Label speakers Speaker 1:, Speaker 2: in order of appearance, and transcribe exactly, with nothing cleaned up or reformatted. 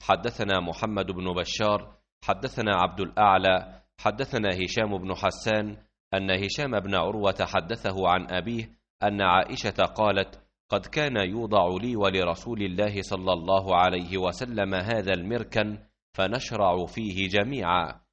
Speaker 1: حدثنا محمد بن بشار حدثنا عبد الأعلى حدثنا هشام بن حسان أن هشام بن عروة حدثه عن أبيه أن عائشة قالت: قد كان يوضع لي ولرسول الله صلى الله عليه وسلم هذا المركن فنشرع فيه جميعا،